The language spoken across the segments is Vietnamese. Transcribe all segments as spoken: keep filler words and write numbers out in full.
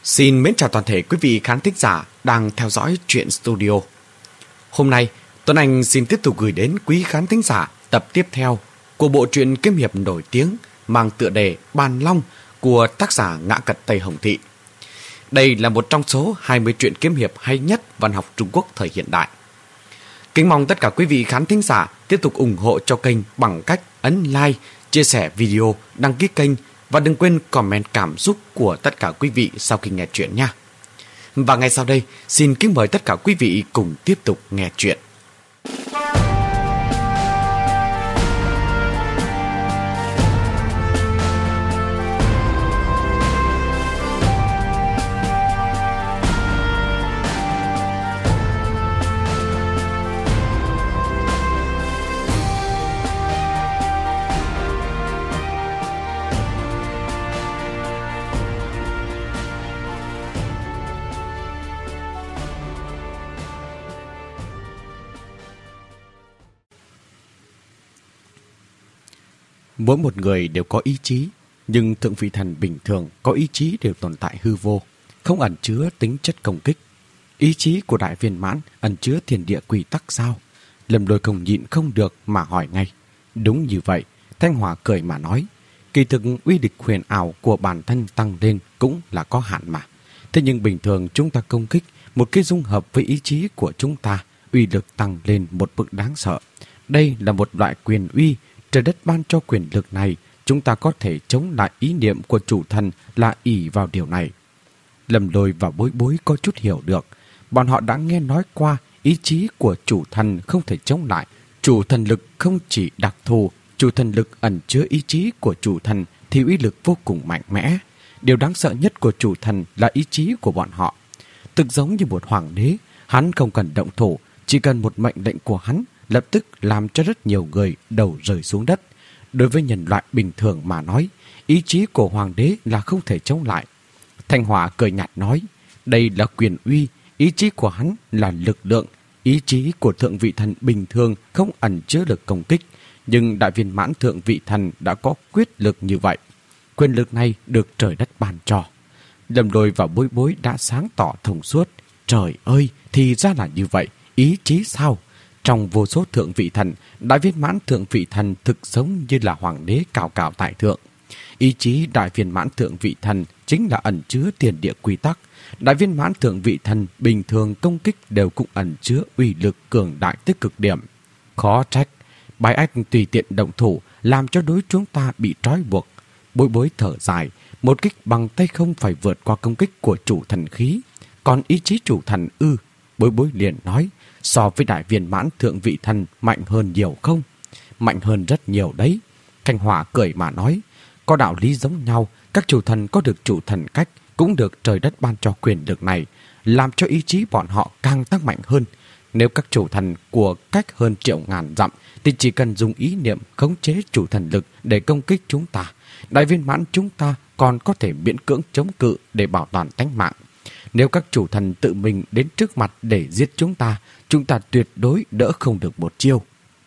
Xin mến chào toàn thể quý vị khán thính giả đang theo dõi Truyện Studio. Hôm nay, Tuấn Anh xin tiếp tục gửi đến quý khán thính giả tập tiếp theo của bộ truyện kiếm hiệp nổi tiếng mang tựa đề Bàn Long của tác giả Ngã Cật Tây Hồng Thị. Đây là một trong số hai mươi truyện kiếm hiệp hay nhất văn học Trung Quốc thời hiện đại. Kính mong tất cả quý vị khán thính giả tiếp tục ủng hộ cho kênh bằng cách ấn like, chia sẻ video, đăng ký kênh và đừng quên comment cảm xúc của tất cả quý vị sau khi nghe chuyện nha. Và ngay sau đây, xin kính mời tất cả quý vị cùng tiếp tục nghe chuyện. Mỗi một người đều có ý chí, nhưng thượng vị thần bình thường có ý chí đều tồn tại hư vô, không ẩn chứa tính chất công kích. Ý chí của đại viên mãn ẩn chứa thiên địa quy tắc sao? Lâm Lôi không nhịn không được mà hỏi ngay. Đúng như vậy, Thanh Hỏa cười mà nói. Kỳ thực uy lực huyền ảo của bản thân tăng lên cũng là có hạn mà. Thế nhưng bình thường chúng ta công kích, một cái dung hợp với ý chí của chúng ta, uy lực tăng lên một bậc đáng sợ. Đây là một loại quyền uy. Trời đất ban cho quyền lực này, chúng ta có thể chống lại ý niệm của chủ thần là ỷ vào điều này. Lâm Lôi và Bối Bối có chút hiểu được. Bọn họ đã nghe nói qua ý chí của chủ thần không thể chống lại. Chủ thần lực không chỉ đặc thù, chủ thần lực ẩn chứa ý chí của chủ thần thì uy lực vô cùng mạnh mẽ. Điều đáng sợ nhất của chủ thần là ý chí của bọn họ. Thực giống như một hoàng đế, hắn không cần động thủ, chỉ cần một mệnh lệnh của hắn lập tức làm cho rất nhiều người đầu rơi xuống đất. Đối với nhân loại bình thường mà nói, ý chí của hoàng đế là không thể chống lại. Thanh Hỏa cười nhạt nói, đây là quyền uy, ý chí của hắn là lực lượng. Ý chí của thượng vị thần bình thường không ẩn chứa lực công kích, nhưng đại viên mãn thượng vị thần đã có quyết lực như vậy. Quyền lực này được trời đất ban cho. Lâm Lôi và Bối Bối đã sáng tỏ thông suốt. Trời ơi, thì ra là như vậy, ý chí sao? Trong vô số thượng vị thần, đại viên mãn thượng vị thần thực giống như là hoàng đế cao cao tại thượng. Ý chí đại viên mãn thượng vị thần chính là ẩn chứa thiên địa quy tắc. Đại viên mãn thượng vị thần bình thường công kích đều cũng ẩn chứa uy lực cường đại tới cực điểm. Khó trách, Bái Ách tùy tiện động thủ làm cho đối chúng ta bị trói buộc. Bối Bối thở dài, một kích bằng tay không phải vượt qua công kích của chủ thần khí. Còn ý chí chủ thần ư? Bối Bối liền nói, so với đại viên mãn thượng vị thần mạnh hơn nhiều không? Mạnh hơn rất nhiều đấy. Thanh Hỏa cười mà nói, có đạo lý giống nhau, các chủ thần có được chủ thần cách, cũng được trời đất ban cho quyền lực này, làm cho ý chí bọn họ càng tăng mạnh hơn. Nếu các chủ thần của cách hơn triệu ngàn dặm, thì chỉ cần dùng ý niệm khống chế chủ thần lực để công kích chúng ta. Đại viên mãn chúng ta còn có thể miễn cưỡng chống cự để bảo toàn tánh mạng. Nếu các chủ thần tự mình đến trước mặt để giết chúng ta, chúng ta tuyệt đối đỡ không được một chiêu.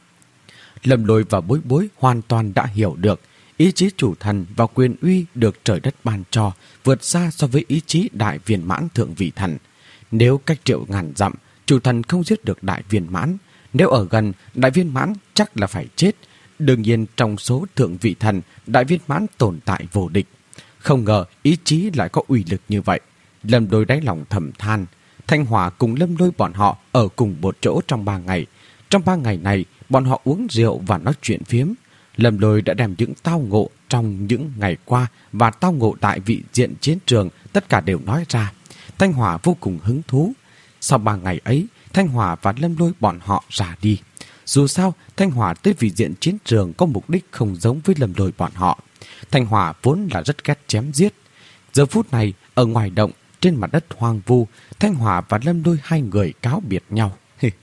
Lâm Lôi và Bối Bối hoàn toàn đã hiểu được ý chí chủ thần và quyền uy được trời đất ban cho vượt xa so với ý chí đại viên mãn thượng vị thần. Nếu cách triệu ngàn dặm, chủ thần không giết được đại viên mãn. Nếu ở gần, đại viên mãn chắc là phải chết. Đương nhiên trong số thượng vị thần, đại viên mãn tồn tại vô địch. Không ngờ ý chí lại có uy lực như vậy. Lâm Lôi đáy lòng thầm than. Thanh Hỏa cùng Lâm Lôi bọn họ ở cùng một chỗ trong ba ngày. Trong ba ngày này, bọn họ uống rượu và nói chuyện phiếm. Lâm Lôi đã đem những tao ngộ trong những ngày qua và tao ngộ tại vị diện chiến trường tất cả đều nói ra. Thanh Hỏa vô cùng hứng thú. Sau ba ngày ấy, Thanh Hỏa và Lâm Lôi bọn họ ra đi. Dù sao, Thanh Hỏa tới vị diện chiến trường có mục đích không giống với Lâm Lôi bọn họ. Thanh Hỏa vốn là rất ghét chém giết. Giờ phút này, ở ngoài động, trên mặt đất hoang vu, Thanh Hỏa và Lâm Lôi hai người cáo biệt nhau.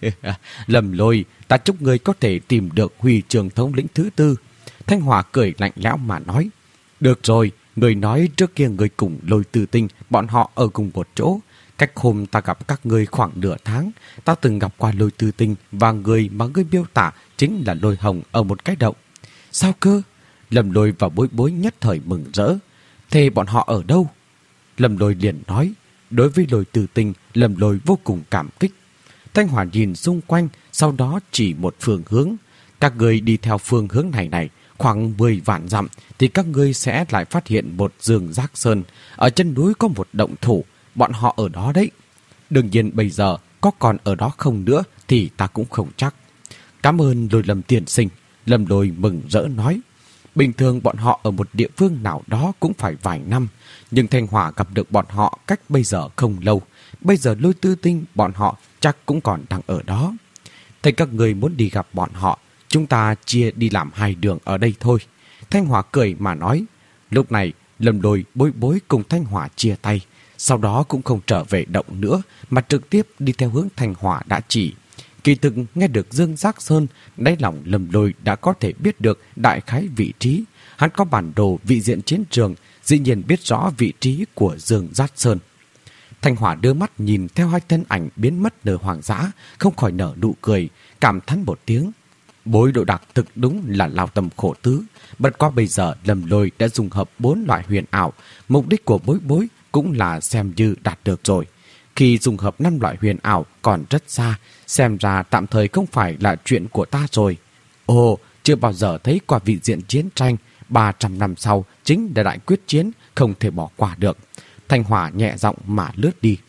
Lâm Lôi, ta chúc người có thể tìm được Huy Trường thống lĩnh thứ tư. Thanh Hỏa cười lạnh lẽo mà nói. Được rồi, người nói trước kia người cùng Lôi Tư Tinh, bọn họ ở cùng một chỗ. Cách hôm ta gặp các ngươi khoảng nửa tháng, ta từng gặp qua Lôi Tư Tinh và người mà ngươi miêu tả chính là Lôi Hồng ở một cái động. Sao cơ? Lâm Lôi và Bối Bối nhất thời mừng rỡ. Thế bọn họ ở đâu? Lâm Lôi liền nói. Đối với Lôi Tư Tinh, Lâm Lôi vô cùng cảm kích. Thanh Hỏa nhìn xung quanh, sau đó chỉ một phương hướng. Các người đi theo phương hướng này này, khoảng mười vạn dặm thì các ngươi sẽ lại phát hiện một rừng rác sơn. Ở chân núi có một động thủ, bọn họ ở đó đấy. Đương nhiên bây giờ có còn ở đó không nữa thì ta cũng không chắc. Cảm ơn Lôi Lâm tiên sinh. Lâm Lôi mừng rỡ nói. Bình thường bọn họ ở một địa phương nào đó cũng phải vài năm, nhưng Thanh Hỏa gặp được bọn họ cách bây giờ không lâu. Bây giờ Lôi Tư Tinh bọn họ chắc cũng còn đang ở đó. Thấy các người muốn đi gặp bọn họ, chúng ta chia đi làm hai đường ở đây thôi. Thanh Hỏa cười mà nói. Lúc này Lâm Lôi Bối Bối cùng Thanh Hỏa chia tay, sau đó cũng không trở về động nữa mà trực tiếp đi theo hướng Thanh Hỏa đã chỉ. Kỳ thực nghe được Dương Giác Sơn, đáy lòng Lâm Lôi đã có thể biết được đại khái vị trí. Hắn có bản đồ vị diện chiến trường, dĩ nhiên biết rõ vị trí của Dương Giác Sơn. Thanh Hỏa đưa mắt nhìn theo hai thân ảnh biến mất nơi hoang dã, không khỏi nở nụ cười, cảm thán một tiếng. Bối độ đặc thực đúng là lao tâm khổ tứ. Bất quá bây giờ Lâm Lôi đã dùng hợp bốn loại huyền ảo, mục đích của Bối Bối cũng là xem như đạt được rồi. Khi dùng hợp năm loại huyền ảo còn rất xa, xem ra tạm thời không phải là chuyện của ta rồi. Ồ, chưa bao giờ thấy qua vị diện chiến tranh, ba trăm năm sau chính là đại quyết chiến, không thể bỏ qua được. Thanh Hỏa nhẹ giọng mà lướt đi.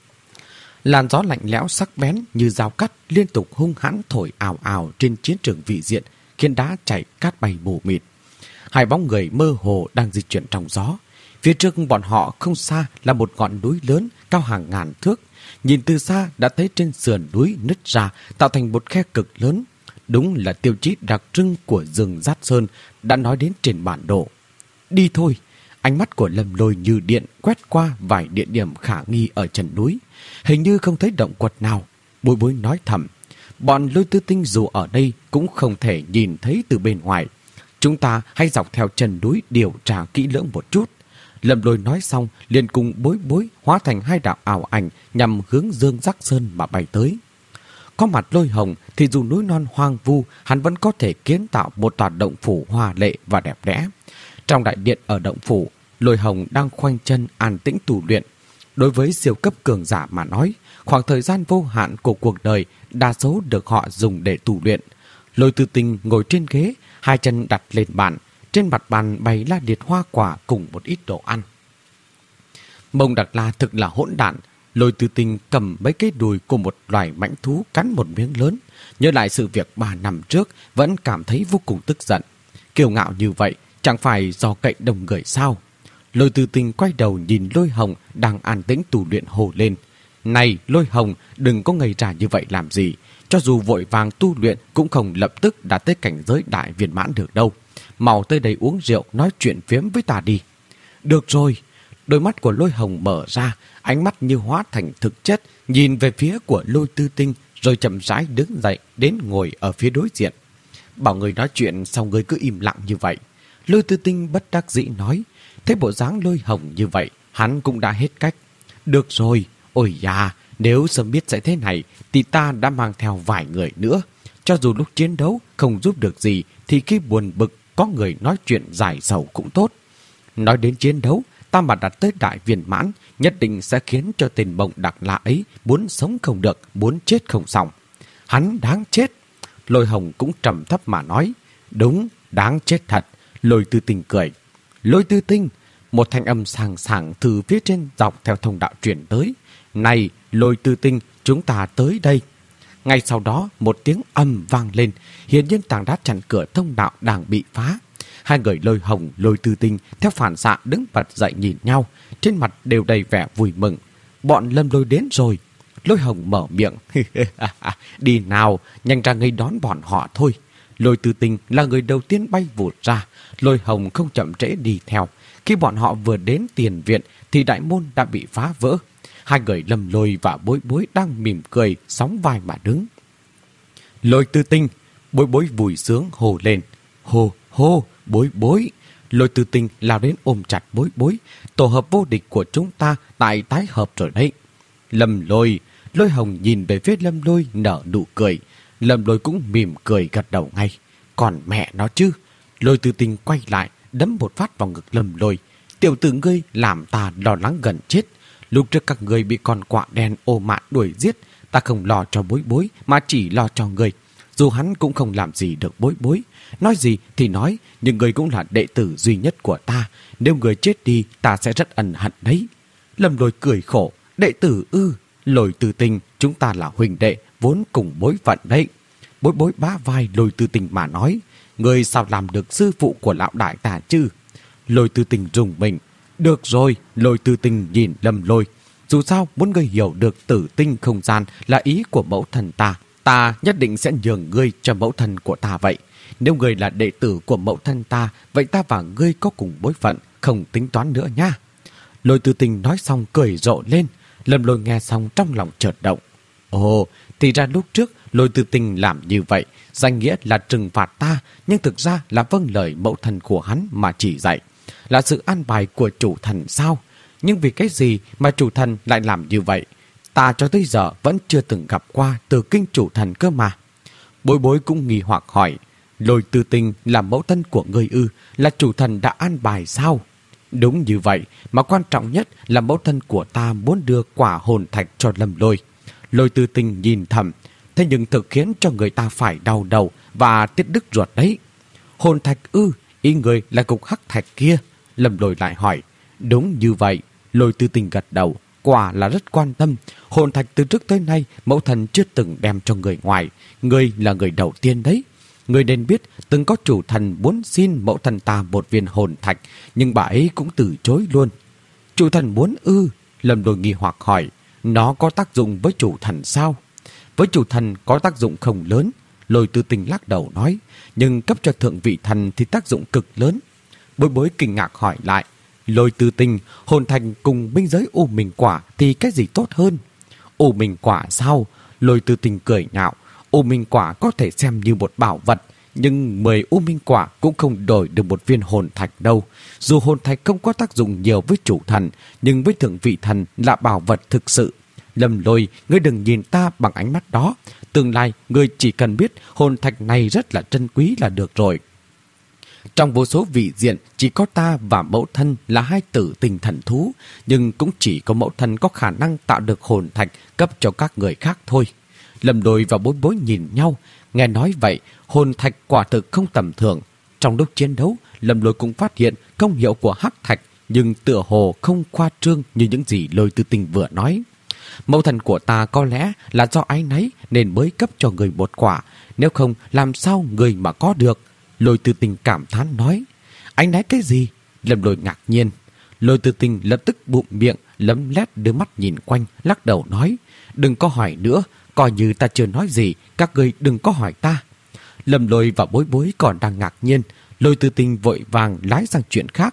Làn gió lạnh lẽo sắc bén như dao cắt liên tục hung hãn thổi ào ào trên chiến trường vị diện, khiến đá chảy cát bay mù mịt. Hai bóng người mơ hồ đang di chuyển trong gió. Phía trước bọn họ không xa là một ngọn núi lớn cao hàng ngàn thước. Nhìn từ xa đã thấy trên sườn núi nứt ra tạo thành một khe cực lớn. Đúng là tiêu chí đặc trưng của rừng Giác Sơn đã nói đến trên bản đồ. Đi thôi. Ánh mắt của Lâm Lôi như điện quét qua vài địa điểm khả nghi ở chân núi. Hình như không thấy động quật nào. Bối Bối nói thầm. Bọn Lôi Tư Tinh dù ở đây cũng không thể nhìn thấy từ bên ngoài. Chúng ta hãy dọc theo chân núi điều tra kỹ lưỡng một chút. Lâm Lôi nói xong liền cùng Bối Bối hóa thành hai đạo ảo ảnh nhằm hướng Dương Giác Sơn mà bay tới. Có mặt Lôi Hồng thì dù núi non hoang vu, hắn vẫn có thể kiến tạo một tòa động phủ hoa lệ và đẹp đẽ. Trong đại điện ở động phủ, Lôi Hồng đang khoanh chân an tĩnh tu luyện. Đối với siêu cấp cường giả mà nói, khoảng thời gian vô hạn của cuộc đời đa số được họ dùng để tu luyện. Lôi Tư Tinh ngồi trên ghế, hai chân đặt lên bàn. Trên mặt bàn bày la liệt hoa quả cùng một ít đồ ăn. Mông Đặc La thực là hỗn đản. Lôi Tư Tinh cầm mấy cái đùi của một loài mãnh thú cắn một miếng lớn. Nhớ lại sự việc ba năm trước, vẫn cảm thấy vô cùng tức giận. Kiêu ngạo như vậy, chẳng phải do cậy đồng người sao? Lôi Tư Tinh quay đầu nhìn Lôi Hồng đang an tĩnh tu luyện hồ lên. Này Lôi Hồng, đừng có ngây ra như vậy làm gì. Cho dù vội vàng tu luyện cũng không lập tức đạt tới cảnh giới đại viên mãn được đâu. Mau tới đây uống rượu nói chuyện phiếm với ta đi. Được rồi. Đôi mắt của Lôi Hồng mở ra, ánh mắt như hóa thành thực chất, nhìn về phía của Lôi Tư Tinh rồi chậm rãi đứng dậy đến ngồi ở phía đối diện. Bảo người nói chuyện sao người cứ im lặng như vậy? Lôi Tư Tinh bất đắc dĩ nói. Thấy bộ dáng Lôi Hồng như vậy, hắn cũng đã hết cách. Được rồi, ôi da, nếu sớm biết sẽ thế này thì ta đã mang theo vài người nữa. Cho dù lúc chiến đấu không giúp được gì thì khi buồn bực có người nói chuyện giải sầu cũng tốt. Nói đến chiến đấu, ta mà đặt tới đại viên mãn, nhất định sẽ khiến cho tên Mông Đặc La ấy muốn sống không được, muốn chết không xong. Hắn đáng chết. Lôi Hồng cũng trầm thấp mà nói. Đúng, đáng chết thật. Lôi Tư Tinh cười. Lôi Tư Tinh, một thanh âm sàng sàng từ phía trên dọc theo thông đạo truyền tới. Này, Lôi Tư Tinh, chúng ta tới đây. Ngay sau đó, một tiếng ầm vang lên, hiển nhiên tảng đá chặn cửa thông đạo đang bị phá. Hai người Lôi Hồng, Lôi Tư Tinh theo phản xạ đứng bật dậy nhìn nhau, trên mặt đều đầy vẻ vui mừng. Bọn Lâm Lôi đến rồi. Lôi Hồng mở miệng. Đi nào, nhanh ra nghênh đón bọn họ thôi. Lôi Tư Tinh là người đầu tiên bay vụt ra. Lôi Hồng không chậm trễ đi theo. Khi bọn họ vừa đến tiền viện thì đại môn đã bị phá vỡ. Hai người Lâm Lôi và Bối Bối đang mỉm cười, sóng vai mà đứng. Lôi Tư Tinh, Bối Bối vui sướng hồ lên. Hô, hô, Bối Bối. Lôi Tư Tinh lao đến ôm chặt Bối Bối. Tổ hợp vô địch của chúng ta tại tái hợp rồi đấy. Lâm Lôi, Lôi Hồng nhìn về phía Lâm Lôi nở nụ cười. Lâm Lôi cũng mỉm cười gật đầu ngay. Còn mẹ nó chứ. Lôi Tư Tinh quay lại, đấm một phát vào ngực Lâm Lôi. Tiểu tử ngươi làm ta lo lắng gần chết. Lúc trước các ngươi bị con quạ đen ô mạn đuổi giết, ta không lo cho bối bối mà chỉ lo cho ngươi. Dù hắn cũng không làm gì được bối bối. Nói gì thì nói, nhưng ngươi cũng là đệ tử duy nhất của ta. Nếu ngươi chết đi, ta sẽ rất ân hận đấy. Lâm Lôi cười khổ. Đệ tử ư? Lôi Tư Tình, chúng ta là huynh đệ, vốn cùng bối phận đấy. Bối bối bá vai Lôi Tư Tình mà nói. Ngươi sao làm được sư phụ của lão đại ta chứ? Lôi Tư Tình rùng mình. Được rồi, Lôi Tư Tình nhìn Lâm Lôi. Dù sao, muốn ngươi hiểu được tử tinh không gian là ý của mẫu thần ta. Ta nhất định sẽ nhường ngươi cho mẫu thân của ta vậy. Nếu ngươi là đệ tử của mẫu thân ta, vậy ta và ngươi có cùng bối phận, không tính toán nữa nha. Lôi Tư Tình nói xong cười rộ lên. Lâm Lôi nghe xong trong lòng chợt động. Ồ, thì ra lúc trước Lôi Tư Tình làm như vậy, danh nghĩa là trừng phạt ta, nhưng thực ra là vâng lời mẫu thân của hắn mà chỉ dạy. Là sự an bài của chủ thần sao? Nhưng vì cái gì mà chủ thần lại làm như vậy? Ta cho tới giờ vẫn chưa từng gặp qua từ kinh chủ thần cơ mà. Bối bối cũng nghi hoặc hỏi. Lôi Tư Tình là mẫu thân của ngươi ư? Là chủ thần đã an bài sao? Đúng như vậy, mà quan trọng nhất là mẫu thân của ta muốn đưa quả hồn thạch cho Lâm Lôi. Lôi Tư Tình nhìn thầm, thế nhưng thực khiến cho người ta phải đau đầu và tiết đứt ruột đấy. Hồn thạch ư? Ý người là cục hắc thạch kia? Lâm Lôi lại hỏi. Đúng như vậy. Lôi Tư Tình gật đầu. Quả là rất quan tâm. Hồn thạch từ trước tới nay mẫu thần chưa từng đem cho người ngoài. Người là người đầu tiên đấy. Người nên biết từng có chủ thần muốn xin mẫu thần ta một viên hồn thạch, nhưng bà ấy cũng từ chối luôn. Chủ thần muốn ư? Lâm Lôi nghi hoặc hỏi. Nó có tác dụng với chủ thần sao? Với chủ thần có tác dụng không lớn. Lôi Tư Tình lắc đầu nói. Nhưng cấp cho thượng vị thần thì tác dụng cực lớn. Bối bối kinh ngạc hỏi lại. Lôi Tư Tình, hồn thạch cùng binh giới U Minh Quả thì cái gì tốt hơn? U Minh Quả sao? Lôi Tư Tình cười nhạo. U Minh Quả có thể xem như một bảo vật, nhưng mười U Minh Quả cũng không đổi được một viên hồn thạch đâu. Dù hồn thạch không có tác dụng nhiều với chủ thần, nhưng với thượng vị thần là bảo vật thực sự. Lâm Lôi, ngươi đừng nhìn ta bằng ánh mắt đó. Tương lai, ngươi chỉ cần biết hồn thạch này rất là trân quý là được rồi. Trong vô số vị diện, chỉ có ta và mẫu thân là hai tử tình thần thú, nhưng cũng chỉ có mẫu thân có khả năng tạo được hồn thạch cấp cho các người khác thôi. Lâm Lôi và bối bối nhìn nhau, nghe nói vậy, hồn thạch quả thực không tầm thường. Trong lúc chiến đấu, Lâm Lôi cũng phát hiện công hiệu của hắc thạch, nhưng tựa hồ không khoa trương như những gì Lôi Tư Tình vừa nói. Mẫu thân của ta có lẽ là do áy náy nên mới cấp cho người một quả, nếu không làm sao người mà có được. Lôi Tư Tình cảm thán nói. Anh nói cái gì? Lâm Lôi ngạc nhiên. Lôi Tư Tình lập tức bụm miệng, lấm lét đưa mắt nhìn quanh, lắc đầu nói. Đừng có hỏi nữa, coi như ta chưa nói gì, các ngươi đừng có hỏi ta. Lâm Lôi và bối bối còn đang ngạc nhiên. Lôi Tư Tình vội vàng lái sang chuyện khác.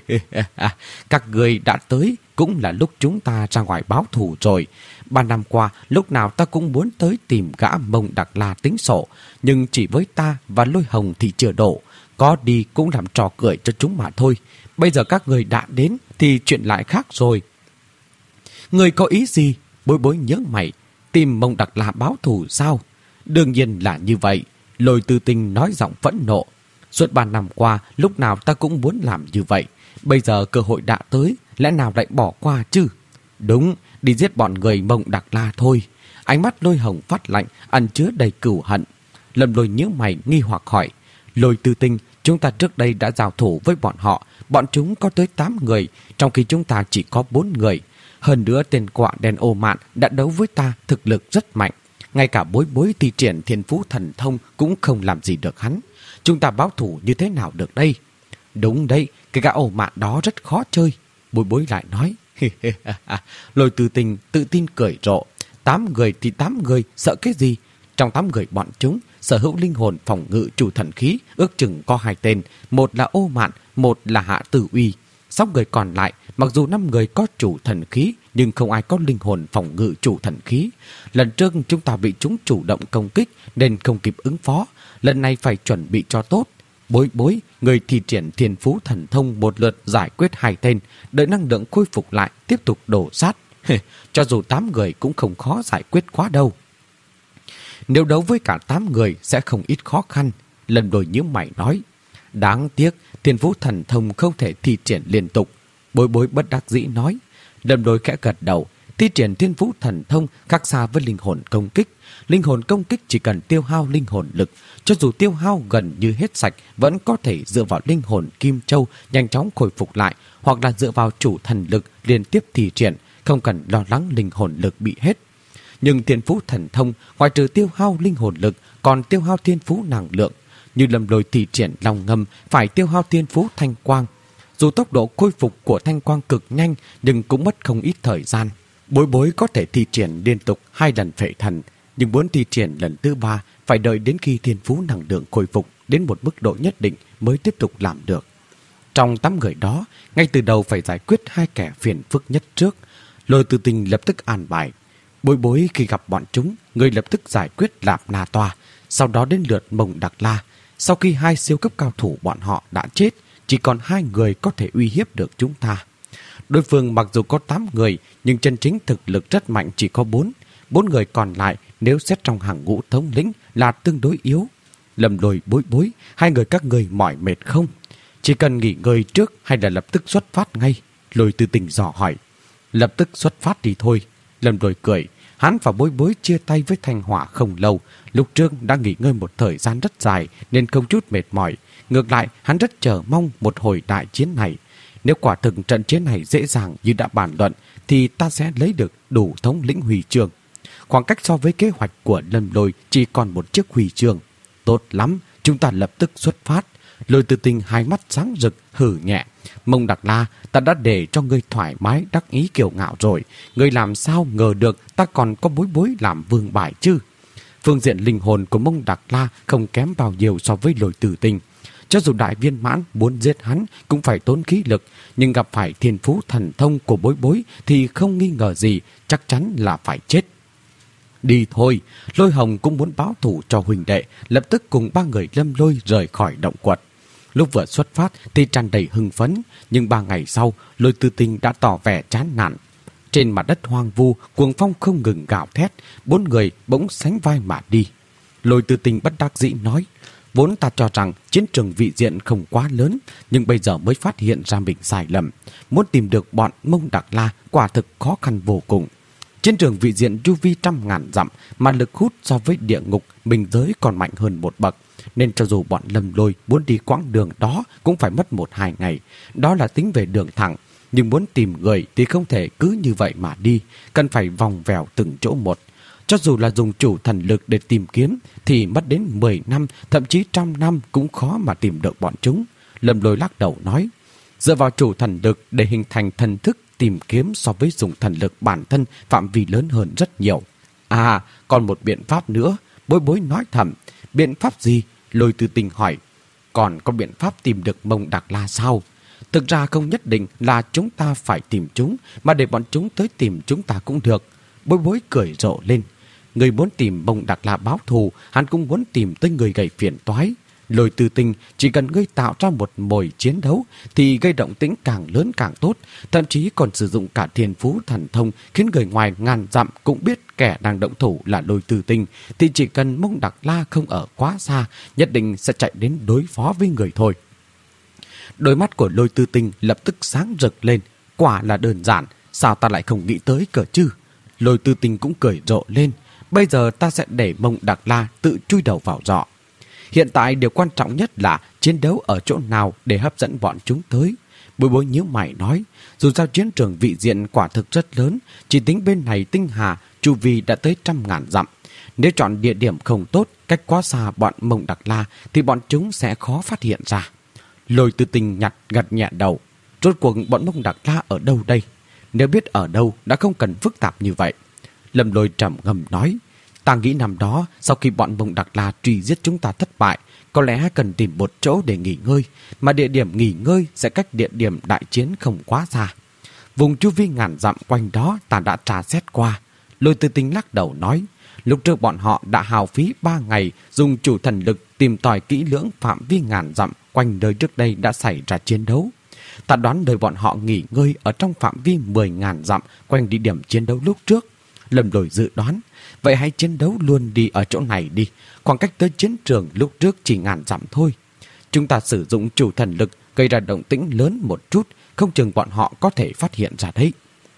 Các ngươi đã tới, cũng là lúc chúng ta ra ngoài báo thù rồi. Ba năm qua, lúc nào ta cũng muốn tới tìm gã Mông Đặc La tính sổ, nhưng chỉ với ta và Lôi Hồng thì chưa đổ. Có đi cũng làm trò cười cho chúng mà thôi. Bây giờ các người đã đến thì chuyện lại khác rồi. Người có ý gì? Bối bối nhớ mày. Tìm Mông Đặc La báo thù sao? Đương nhiên là như vậy. Lôi Tư Tình nói giọng phẫn nộ. Suốt ba năm qua, lúc nào ta cũng muốn làm như vậy. Bây giờ cơ hội đã tới, lẽ nào lại bỏ qua chứ? Đúng, đi giết bọn người Mông Đặc La thôi. Ánh mắt Lôi Hồng phát lạnh, ẩn chứa đầy cừu hận. Lâm Lôi nhíu mày nghi hoặc hỏi. Lôi Tư Tình, chúng ta trước đây đã giao thủ với bọn họ. Bọn chúng có tới tám người, trong khi chúng ta chỉ có bốn người. Hơn nữa tên quạ đen ô mạn đã đấu với ta thực lực rất mạnh. Ngay cả bối bối thi triển thiên phú thần thông cũng không làm gì được hắn. Chúng ta báo thủ như thế nào được đây? Đúng đấy, cái gã ô mạn đó rất khó chơi. Bối bối lại nói. Lôi Tư Tình tự tin cười rộ. Tám người thì tám người, sợ cái gì? Trong tám người bọn chúng, sở hữu linh hồn phòng ngự chủ thần khí ước chừng có hai tên. Một là ô mạn, một là Hạ Tử Uy. Sáu người còn lại, mặc dù năm người có chủ thần khí, nhưng không ai có linh hồn phòng ngự chủ thần khí. Lần trước chúng ta bị chúng chủ động công kích nên không kịp ứng phó. Lần này phải chuẩn bị cho tốt. Bối bối, người thi triển thiên phú thần thông một lượt giải quyết hai tên, đợi năng lượng khôi phục lại, tiếp tục đổ sát. Cho dù tám người cũng không khó giải quyết quá đâu. Nếu đấu với cả tám người sẽ không ít khó khăn. Lần Lôi nhíu mày nói. Đáng tiếc, thiên phú thần thông không thể thi triển liên tục. Bối Bối bất đắc dĩ nói. Lâm Lôi khẽ gật đầu. Thi triển thiên vũ thần thông khác xa với linh hồn công kích. Linh hồn công kích chỉ cần tiêu hao linh hồn lực, cho dù tiêu hao gần như hết sạch vẫn có thể dựa vào linh hồn kim châu nhanh chóng khôi phục lại, hoặc là dựa vào chủ thần lực liên tiếp thi triển, không cần lo lắng linh hồn lực bị hết. Nhưng thiên phú thần thông ngoài trừ tiêu hao linh hồn lực còn tiêu hao thiên phú năng lượng. Như Lâm Lôi thi triển lòng ngầm phải tiêu hao thiên phú thanh quang. Dù tốc độ khôi phục của thanh quang cực nhanh nhưng cũng mất không ít thời gian. Bối Bối có thể thi triển liên tục hai lần phệ thần, nhưng muốn thi triển lần thứ ba phải đợi đến khi thiên phú năng lượng khôi phục đến một mức độ nhất định mới tiếp tục làm được. Trong tám người đó, ngay từ đầu phải giải quyết hai kẻ phiền phức nhất trước. Lôi Tư Tình lập tức an bài. Bối Bối khi gặp bọn chúng, người lập tức giải quyết Lạp Na Toa, sau đó đến lượt Mông Đặc La. Sau khi hai siêu cấp cao thủ bọn họ đã chết, chỉ còn hai người có thể uy hiếp được chúng ta. Đối phương mặc dù có tám người, nhưng chân chính thực lực rất mạnh chỉ có bốn. Bốn người còn lại nếu xét trong hàng ngũ thống lĩnh là tương đối yếu. Lâm Lôi, Bối Bối, hai người các người mỏi mệt không? Chỉ cần nghỉ ngơi trước hay là lập tức xuất phát ngay? Lôi Tư Tình dò hỏi. Lập tức xuất phát đi thôi. Lâm Lôi cười. Hắn và Bối Bối chia tay với Thanh Hỏa không lâu. Lúc trước đã nghỉ ngơi một thời gian rất dài nên không chút mệt mỏi. Ngược lại, hắn rất chờ mong một hồi đại chiến này. Nếu quả thực trận chiến này dễ dàng như đã bàn luận thì ta sẽ lấy được đủ thống lĩnh huy chương. Khoảng cách so với kế hoạch của Lâm Lôi chỉ còn một chiếc huy chương. Tốt lắm, chúng ta lập tức xuất phát. Lôi Tư Tình hai mắt sáng rực, hử nhẹ. Mông Đặc La, ta đã để cho ngươi thoải mái đắc ý kiêu ngạo rồi. Ngươi làm sao ngờ được ta còn có Bối Bối làm vương bài chứ? Phương diện linh hồn của Mông Đặc La không kém bao nhiêu so với Lôi Tư Tình. Cho dù đại viên mãn muốn giết hắn cũng phải tốn khí lực, nhưng gặp phải thiên phú thần thông của Bối Bối thì không nghi ngờ gì, chắc chắn là phải chết. Đi thôi, Lôi Hồng cũng muốn báo thù cho huynh đệ, lập tức cùng ba người Lâm Lôi rời khỏi động quật. Lúc vừa xuất phát thì tràn đầy hưng phấn, nhưng ba ngày sau, Lôi Tư Tình đã tỏ vẻ chán nản. Trên mặt đất hoang vu, cuồng phong không ngừng gào thét, bốn người bỗng sánh vai mà đi. Lôi Tư Tình bất đắc dĩ nói, vốn ta cho rằng chiến trường vị diện không quá lớn, nhưng bây giờ mới phát hiện ra mình sai lầm. Muốn tìm được bọn Mông Đặc La quả thực khó khăn vô cùng. Chiến trường vị diện chu vi trăm ngàn dặm mà lực hút so với địa ngục bình giới còn mạnh hơn một bậc. Nên cho dù bọn Lâm Lôi muốn đi quãng đường đó cũng phải mất một hai ngày. Đó là tính về đường thẳng. Nhưng muốn tìm người thì không thể cứ như vậy mà đi. Cần phải vòng vèo từng chỗ một. Cho dù là dùng chủ thần lực để tìm kiếm thì mất đến mười năm, thậm chí trăm năm cũng khó mà tìm được bọn chúng. Lâm Lôi lắc đầu nói, dựa vào chủ thần lực để hình thành thần thức tìm kiếm so với dùng thần lực bản thân phạm vi lớn hơn rất nhiều. À, còn một biện pháp nữa. Bối Bối nói thầm. Biện pháp gì? Lôi Tư Tình hỏi. Còn có biện pháp tìm được Mông Đặc La sao? Thực ra không nhất định là chúng ta phải tìm chúng, mà để bọn chúng tới tìm chúng ta cũng được. Bối Bối cười rộ lên. Người muốn tìm Mông Đặc La báo thù, hắn cũng muốn tìm tới người gây phiền toái. Lôi Tư Tình, chỉ cần ngươi tạo ra một mồi chiến đấu thì gây động tĩnh càng lớn càng tốt, thậm chí còn sử dụng cả thiên phú thần thông khiến người ngoài ngàn dặm cũng biết kẻ đang động thủ là Lôi Tư Tình, thì chỉ cần Mông Đặc La không ở quá xa, nhất định sẽ chạy đến đối phó với người thôi. Đôi mắt của Lôi Tư Tình lập tức sáng rực lên. Quả là đơn giản, sao ta lại không nghĩ tới cơ chứ? Lôi Tư Tình cũng cười rộ lên. Bây giờ ta sẽ để Mông Đặc La tự chui đầu vào giỏ. Hiện tại điều quan trọng nhất là chiến đấu ở chỗ nào để hấp dẫn bọn chúng tới. Bối Bối nhíu mày nói, dù sao chiến trường vị diện quả thực rất lớn, chỉ tính bên này tinh hà, chu vi đã tới trăm ngàn dặm. Nếu chọn địa điểm không tốt, cách quá xa bọn Mông Đặc La thì bọn chúng sẽ khó phát hiện ra. Lôi Tư Tình nhặt gật nhẹ đầu. Rốt cuộc bọn Mông Đặc La ở đâu đây? Nếu biết ở đâu đã không cần phức tạp như vậy. Lâm Lôi trầm ngâm nói, ta nghĩ năm đó sau khi bọn Mông Đặc La truy giết chúng ta thất bại, có lẽ cần tìm một chỗ để nghỉ ngơi, mà địa điểm nghỉ ngơi sẽ cách địa điểm đại chiến không quá xa. Vùng chu vi ngàn dặm quanh đó ta đã tra xét qua. Lôi Tư Tình lắc đầu nói, lúc trước bọn họ đã hao phí ba ngày dùng chủ thần lực tìm tòi kỹ lưỡng phạm vi ngàn dặm quanh nơi trước đây đã xảy ra chiến đấu. Ta đoán đời bọn họ nghỉ ngơi ở trong phạm vi mười ngàn dặm quanh địa điểm chiến đấu lúc trước. Lâm Lôi dự đoán, vậy hãy chiến đấu luôn đi ở chỗ này đi, khoảng cách tới chiến trường lúc trước chỉ ngàn dặm thôi. Chúng ta sử dụng chủ thần lực gây ra động tĩnh lớn một chút, không chừng bọn họ có thể phát hiện ra đấy.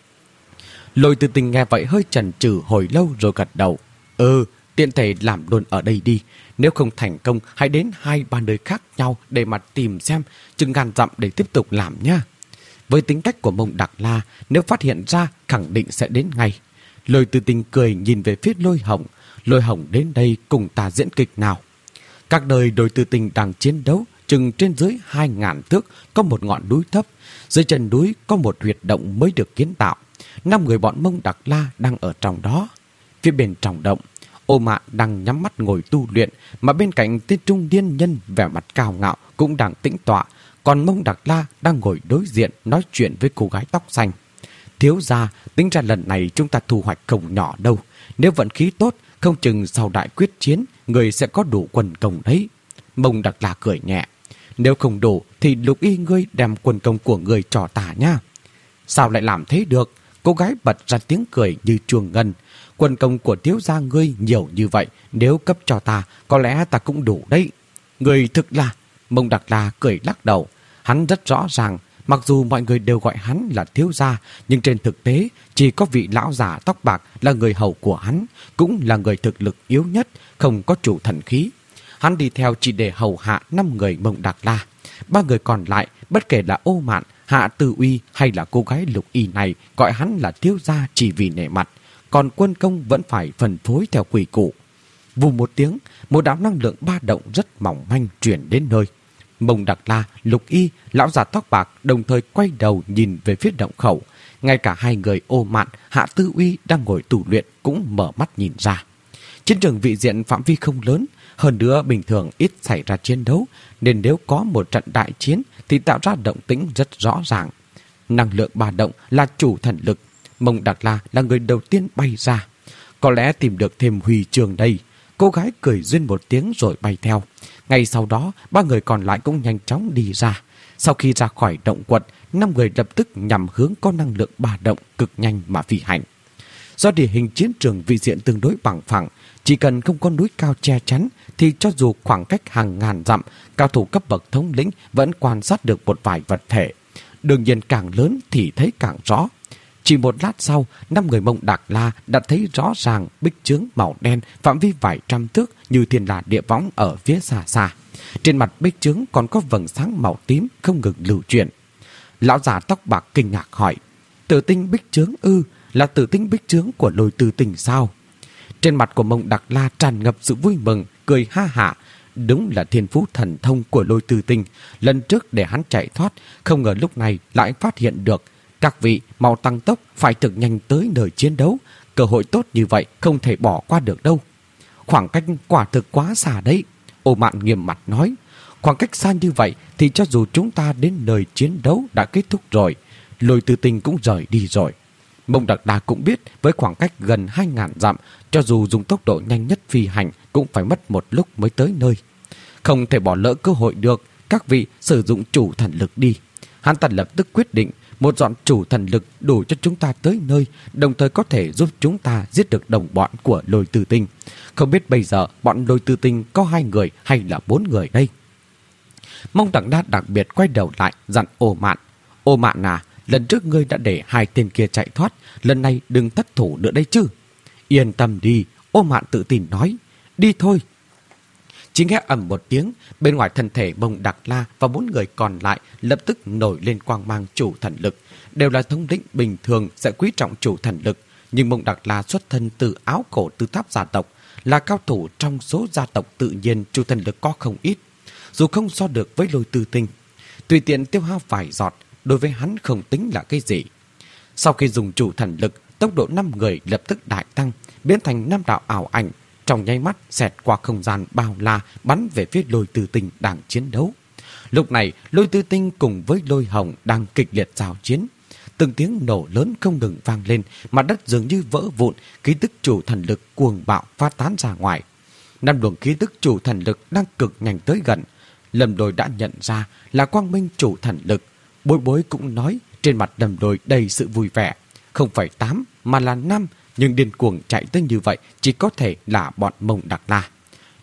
Lôi Tư Tình nghe vậy hơi chần chừ hồi lâu rồi gật đầu. Ừ, tiện thể làm luôn ở đây đi. Nếu không thành công, hãy đến hai ba nơi khác nhau để mà tìm xem, chừng ngàn dặm để tiếp tục làm nha. Với tính cách của Mông Đặc La, nếu phát hiện ra khẳng định sẽ đến ngay. Lôi Tư Tình cười nhìn về phía Lôi Hồng. Lôi Hồng đến đây cùng ta diễn kịch nào. Các đời Lôi Tư Tình đang chiến đấu, chừng trên dưới hai ngàn thước có một ngọn núi thấp. Dưới chân núi có một huyệt động mới được kiến tạo. Năm người bọn Mông Đặc La đang ở trong đó. Phía bên trong động, Ô Mạn đang nhắm mắt ngồi tu luyện, mà bên cạnh tên trung niên nhân vẻ mặt cao ngạo cũng đang tĩnh tọa, còn Mông Đặc La đang ngồi đối diện nói chuyện với cô gái tóc xanh. Thiếu gia, tính ra lần này chúng ta thu hoạch không nhỏ đâu. Nếu vận khí tốt, không chừng sau đại quyết chiến, người sẽ có đủ quần công đấy. Mông Đặc La cười nhẹ. Nếu không đủ thì Lục Y ngươi đem quần công của người trò tả nha. Sao lại làm thế được? Cô gái bật ra tiếng cười như chuông ngân. Quần công của thiếu gia ngươi nhiều như vậy, nếu cấp cho ta, có lẽ ta cũng đủ đấy. Người thực là... Mông Đặc La cười lắc đầu. Hắn rất rõ ràng, mặc dù mọi người đều gọi hắn là thiếu gia, nhưng trên thực tế chỉ có vị lão già tóc bạc là người hầu của hắn, cũng là người thực lực yếu nhất, không có chủ thần khí. Hắn đi theo chỉ để hầu hạ năm người Mông Đặc La. Ba người còn lại, bất kể là Ô Mạn, Hạ Tư Uy hay là cô gái Lục Y này, gọi hắn là thiếu gia chỉ vì nể mặt. Còn quân công vẫn phải phân phối theo quy củ. Vù một tiếng, một đám năng lượng ba động rất mỏng manh chuyển đến nơi. Mông Đặc La, Lục Y, lão già tóc bạc đồng thời quay đầu nhìn về phía động khẩu. Ngay cả hai người Ô Mạn, Hạ Tư Uy đang ngồi tù luyện cũng mở mắt nhìn ra. Chiến trường vị diện phạm vi không lớn, hơn nữa bình thường ít xảy ra chiến đấu, nên nếu có một trận đại chiến thì tạo ra động tĩnh rất rõ ràng. Năng lượng ba động là chủ thần lực. Mông Đặc La là người đầu tiên bay ra. Có lẽ tìm được thêm huy chương đây. Cô gái cười duyên một tiếng rồi bay theo. Ngay sau đó, ba người còn lại cũng nhanh chóng đi ra. Sau khi ra khỏi động quật, năm người lập tức nhằm hướng có năng lượng ba động cực nhanh mà phi hành. Do địa hình chiến trường vị diện tương đối bằng phẳng, chỉ cần không có núi cao che chắn thì cho dù khoảng cách hàng ngàn dặm, cao thủ cấp bậc thống lĩnh vẫn quan sát được một vài vật thể. Đương nhiên càng lớn thì thấy càng rõ. Chỉ một lát sau, năm người Mông Đặc La đã thấy rõ ràng bích chướng màu đen phạm vi vài trăm thước như thiên là địa võng ở phía xa xa. Trên mặt bích chướng còn có vầng sáng màu tím không ngừng lưu chuyển. Lão già tóc bạc kinh ngạc hỏi, tử tinh bích chướng ư, là tử tinh bích chướng của Lôi Tư Tình sao? Trên mặt của Mông Đặc La tràn ngập sự vui mừng, cười ha hả. Đúng là thiên phú thần thông của Lôi Tư Tình. Lần trước để hắn chạy thoát, không ngờ lúc này lại phát hiện được. Các vị mau tăng tốc, phải thực nhanh tới nơi chiến đấu. Cơ hội tốt như vậy không thể bỏ qua được đâu. Khoảng cách quả thực quá xa đấy. Ô Mạn nghiêm mặt nói. Khoảng cách xa như vậy thì cho dù chúng ta đến nơi chiến đấu đã kết thúc rồi, Lôi Tư Tình cũng rời đi rồi. Mông Đặc Đà cũng biết với khoảng cách gần hai ngàn dặm, cho dù dùng tốc độ nhanh nhất phi hành cũng phải mất một lúc mới tới nơi. Không thể bỏ lỡ cơ hội được, các vị sử dụng chủ thần lực đi. Hắn ta lập tức quyết định một dọn chủ thần lực đủ cho chúng ta tới nơi, đồng thời có thể giúp chúng ta giết được đồng bọn của Lôi Tư Tình. Không biết bây giờ bọn Lôi Tư Tình có hai người hay là bốn người đây? Mông Đặc Đa đặc biệt quay đầu lại dặn Ô Mạn. Ô Mạn à, lần trước ngươi đã để hai tên kia chạy thoát, lần này đừng thất thủ nữa đây chứ. Yên tâm đi, Ô Mạn tự tin nói. Đi thôi. Chỉ nghe ầm một tiếng, bên ngoài thân thể Mông Đặc La và bốn người còn lại lập tức nổi lên quang mang chủ thần lực. Đều là thống lĩnh bình thường sẽ quý trọng chủ thần lực, nhưng Mông Đặc La xuất thân từ áo cổ tứ tháp gia tộc, là cao thủ trong số gia tộc tự nhiên chủ thần lực có không ít. Dù không so được với Lôi Tư Tình, tùy tiện tiêu hao vài giọt, đối với hắn không tính là cái gì. Sau khi dùng chủ thần lực, tốc độ năm người lập tức đại tăng, biến thành năm đạo ảo ảnh, trong nháy mắt xẹt qua không gian bao la bắn về phía Lôi Tư Tình đang chiến đấu. Lúc này, Lôi Tư Tình cùng với Lôi Hồng đang kịch liệt giao chiến. Từng tiếng nổ lớn không ngừng vang lên, mặt đất dường như vỡ vụn, khí tức chủ thần lực cuồng bạo phát tán ra ngoài. Năm luồng khí tức chủ thần lực đang cực nhanh tới gần. Lâm Đôi đã nhận ra là quang minh chủ thần lực. Bối Bối cũng nói trên mặt Lâm Đôi đầy sự vui vẻ. Không phải tám mà là năm, nhưng điên cuồng chạy tới như vậy chỉ có thể là bọn Mông Đặc La.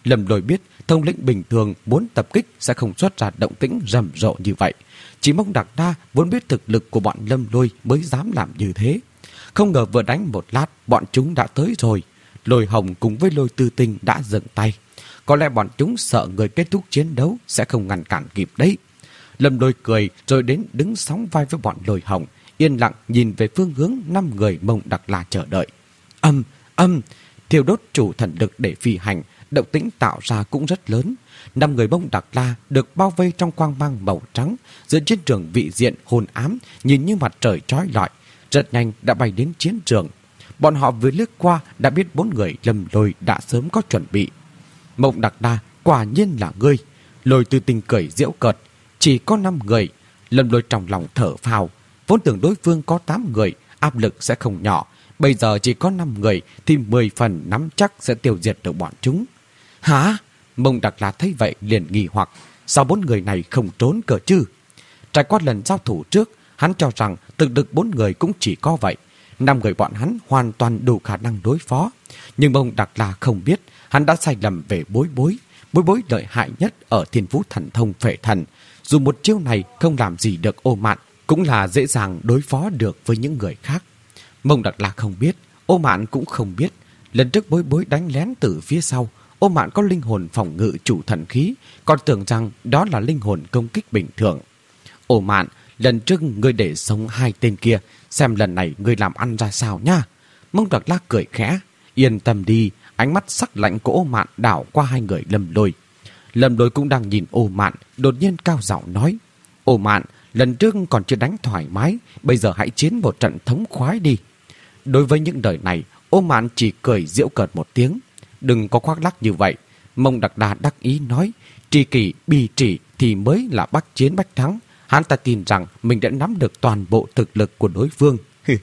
Lâm Lôi biết thống lĩnh bình thường muốn tập kích sẽ không xuất ra động tĩnh rầm rộ như vậy. Chỉ Mông Đặc Đa vốn biết thực lực của bọn Lâm Lôi mới dám làm như thế. Không ngờ vừa đánh một lát, bọn chúng đã tới rồi. Lôi Hồng cùng với Lôi Tư Tinh đã dừng tay. Có lẽ bọn chúng sợ người kết thúc chiến đấu sẽ không ngăn cản kịp đấy. Lâm Lôi cười rồi đến đứng sóng vai với bọn Lôi Hồng, yên lặng nhìn về phương hướng năm người Mông Đặc La chờ đợi. Âm, âm, thiêu đốt chủ thần lực để phi hành, động tĩnh tạo ra cũng rất lớn. Năm người Mông Đặc La được bao vây trong quang mang màu trắng, giữa chiến trường vị diện hồn ám, nhìn như mặt trời chói lọi, rất nhanh đã bay đến chiến trường. Bọn họ vừa lướt qua đã biết bốn người Lâm Lôi đã sớm có chuẩn bị. Mông Đặc La, quả nhiên là ngươi. Lôi Tư Tinh cười giễu cợt. Chỉ có năm người. Lâm Lôi trong lòng thở phào. Vốn tưởng đối phương có tám người, áp lực sẽ không nhỏ. Bây giờ chỉ có năm người thì mười phần nắm chắc sẽ tiêu diệt được bọn chúng. Hả? Mông Đặc La thấy vậy liền nghi hoặc. Sao bốn người này không trốn cờ chứ? Trải qua lần giao thủ trước, hắn cho rằng thực lực bốn người cũng chỉ có vậy. Năm người bọn hắn hoàn toàn đủ khả năng đối phó. Nhưng Mông Đặc La không biết hắn đã sai lầm về Bối Bối. Bối Bối lợi hại nhất ở Thiên Phú Thần Thông Phệ Thần. Dù một chiêu này không làm gì được Ô Mạn, cũng là dễ dàng đối phó được với những người khác. Mông Đặc La không biết, Ô Mạn cũng không biết. Lần trước Bối Bối đánh lén từ phía sau, Ô Mạn có linh hồn phòng ngự chủ thần khí, còn tưởng rằng đó là linh hồn công kích bình thường. Ô Mạn, lần trước ngươi để sống hai tên kia, xem lần này ngươi làm ăn ra sao nha. Mông Đặc La cười khẽ. Yên tâm đi. Ánh mắt sắc lạnh của Ô Mạn đảo qua hai người Lâm Lôi. Lâm Lôi cũng đang nhìn Ô Mạn, đột nhiên cao giọng nói: Ô Mạn, lần trước còn chưa đánh thoải mái, bây giờ hãy chiến một trận thống khoái đi. Đối với những lời này, Ô Mạn chỉ cười giễu cợt một tiếng. Đừng có khoác lác như vậy. Mông Đặc Đa đắc ý nói: tri kỷ bi trì thì mới là bách chiến bách thắng. Hắn ta tin rằng mình đã nắm được toàn bộ thực lực của đối phương.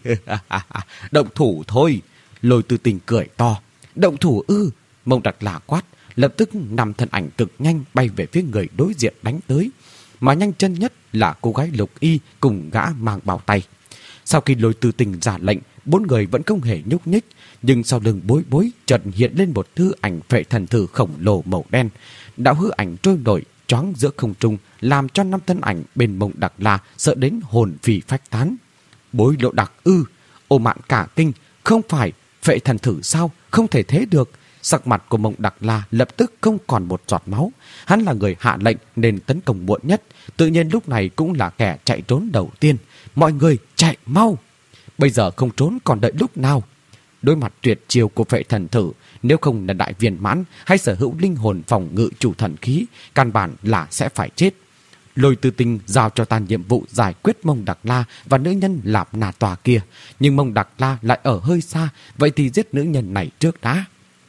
Động thủ thôi. Lôi Tư Tinh cười to. Động thủ ư? Mông Đặc La quát, lập tức nằm thân ảnh cực nhanh bay về phía người đối diện đánh tới. Mà nhanh chân nhất là cô gái Lục Y cùng gã mang bao tay. Sau khi Lôi Tư Tinh ra lệnh, bốn người vẫn không hề nhúc nhích, nhưng sau lưng Bối Bối chợt hiện lên một thư ảnh phệ thần thử khổng lồ màu đen. Đạo hư ảnh trôi nổi choáng giữa không trung, làm cho năm thân ảnh bên Mông Đặc La sợ đến hồn phi phách tán. Bối Lộ Đặc ư? Ô Mạn cả kinh. Không phải phệ thần thử sao? Không thể thế được. Sắc mặt của Mông Đặc La lập tức không còn một giọt máu. Hắn là người hạ lệnh nên tấn công muộn nhất, tự nhiên lúc này cũng là kẻ chạy trốn đầu tiên. Mọi người chạy mau. Bây giờ không trốn còn đợi lúc nào? Đối mặt tuyệt chiêu của phệ thần thử, nếu không là đại viên mãn hay sở hữu linh hồn phòng ngự chủ thần khí, căn bản là sẽ phải chết. Lôi Tư Tinh giao cho ta nhiệm vụ giải quyết Mông Đặc La và nữ nhân Lạp Na Tòa kia, nhưng Mông Đặc La lại ở hơi xa, vậy thì giết nữ nhân này trước đã.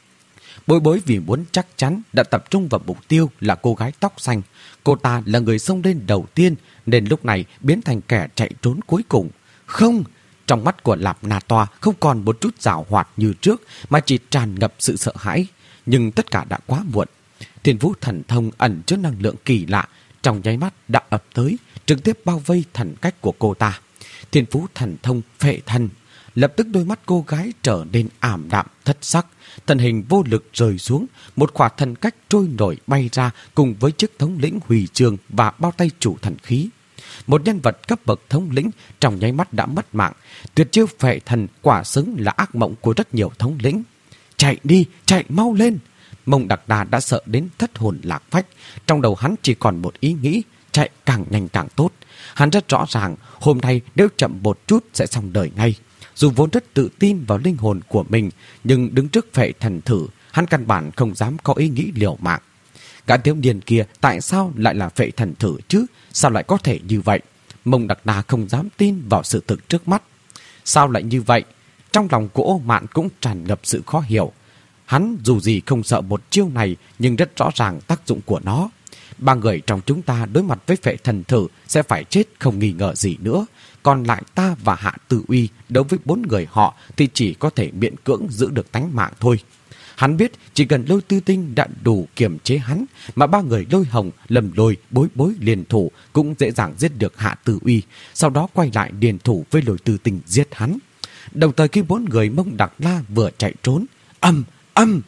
Bối Bối vì muốn chắc chắn đã tập trung vào mục tiêu là cô gái tóc xanh. Cô ta là người xông lên đầu tiên nên lúc này biến thành kẻ chạy trốn cuối cùng. Không! Trong mắt của Lạp Na Tòa không còn một chút giảo hoạt như trước mà chỉ tràn ngập sự sợ hãi. Nhưng tất cả đã quá muộn. Thiên Phú Thần Thông ẩn chứa năng lượng kỳ lạ, trong nháy mắt đã ập tới, trực tiếp bao vây thần cách của cô ta. Thiên Phú Thần Thông Phệ Thần. Lập tức đôi mắt cô gái trở nên ảm đạm thất sắc, thân hình vô lực rơi xuống, một khỏa thần cách trôi nổi bay ra cùng với chiếc thống lĩnh huy chương và bao tay chủ thần khí. Một nhân vật cấp bậc thống lĩnh trong nháy mắt đã mất mạng. Tuyệt chiêu phệ thần quả xứng là ác mộng của rất nhiều thống lĩnh. Chạy đi, chạy mau lên. Mông Đặc Đa đã sợ đến thất hồn lạc phách. Trong đầu hắn chỉ còn một ý nghĩ: chạy càng nhanh càng tốt. Hắn rất rõ ràng hôm nay nếu chậm một chút sẽ xong đời ngay. Dù vốn rất tự tin vào linh hồn của mình, nhưng đứng trước phệ thần thử, hắn căn bản không dám có ý nghĩ liều mạng. Gã thiếu niên kia tại sao lại là phệ thần thử chứ? Sao lại có thể như vậy? Mông Đặc Đa không dám tin vào sự thực trước mắt. Sao lại như vậy? Trong lòng của Ô Mạn cũng tràn ngập sự khó hiểu. Hắn dù gì không sợ một chiêu này, nhưng rất rõ ràng tác dụng của nó. Ba người trong chúng ta đối mặt với phệ thần thử sẽ phải chết không nghi ngờ gì nữa. Còn lại ta và Hạ Tử Uy đối với bốn người họ thì chỉ có thể miễn cưỡng giữ được tánh mạng thôi. Hắn biết chỉ cần Lôi Tư Tinh đã đủ kiềm chế hắn, mà ba người Lôi Hồng, Lâm Lôi, Bối Bối liên thủ cũng dễ dàng giết được Hạ Tử Uy, sau đó quay lại điền thủ với Lôi Tư Tinh giết hắn. Đồng thời khi bốn người Mông Đặc La vừa chạy trốn, âm, âm,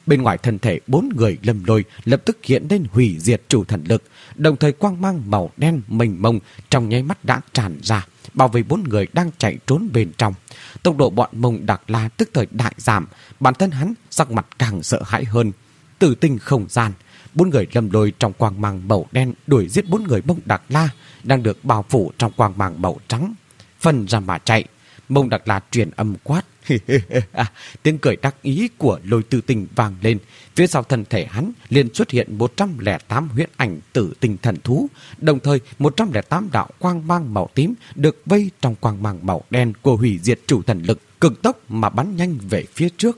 Bên ngoài thân thể bốn người Lâm Lôi lập tức hiện lên hủy diệt chủ thần lực, đồng thời quang mang màu đen mênh mông trong nháy mắt đã tràn ra, bảo vệ bốn người đang chạy trốn bên trong. Tốc độ bọn Mông Đặc La tức thời đại giảm, bản thân hắn sắc mặt càng sợ hãi hơn. Tử tinh không gian, bốn người Lâm Lôi trong quang mang màu đen đuổi giết bốn người Mông Đặc La đang được bao phủ trong quang mang màu trắng, phân ra mà chạy. Mông Đặc La truyền âm quát. Tiếng cười đắc ý của Lôi Tử Tinh vang lên. Phía sau thân thể hắn liền xuất hiện một trăm lẻ tám huyễn ảnh tử tinh thần thú, đồng thời một trăm lẻ tám đạo quang mang màu tím được vây trong quang mang màu đen của hủy diệt chủ thần lực, cực tốc mà bắn nhanh về phía trước.